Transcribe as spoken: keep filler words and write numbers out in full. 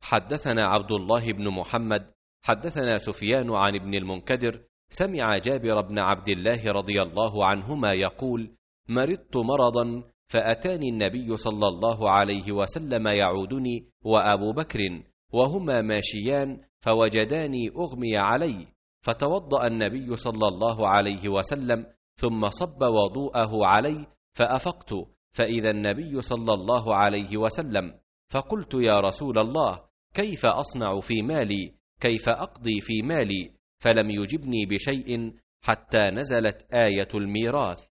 حدثنا عبد الله بن محمد حدثنا سفيان عن ابن المنكدر سمع جابر بن عبد الله رضي الله عنهما يقول: مرضت مرضا فأتاني النبي صلى الله عليه وسلم يعودني وأبو بكر وهما ماشيان فوجداني أغمي علي، فتوضأ النبي صلى الله عليه وسلم ثم صب وضوءه علي، فأفقت فإذا النبي صلى الله عليه وسلم، فقلت: يا رسول الله، كيف أصنع في مالي؟ كيف أقضي في مالي؟ فلم يجبني بشيء حتى نزلت آية الميراث.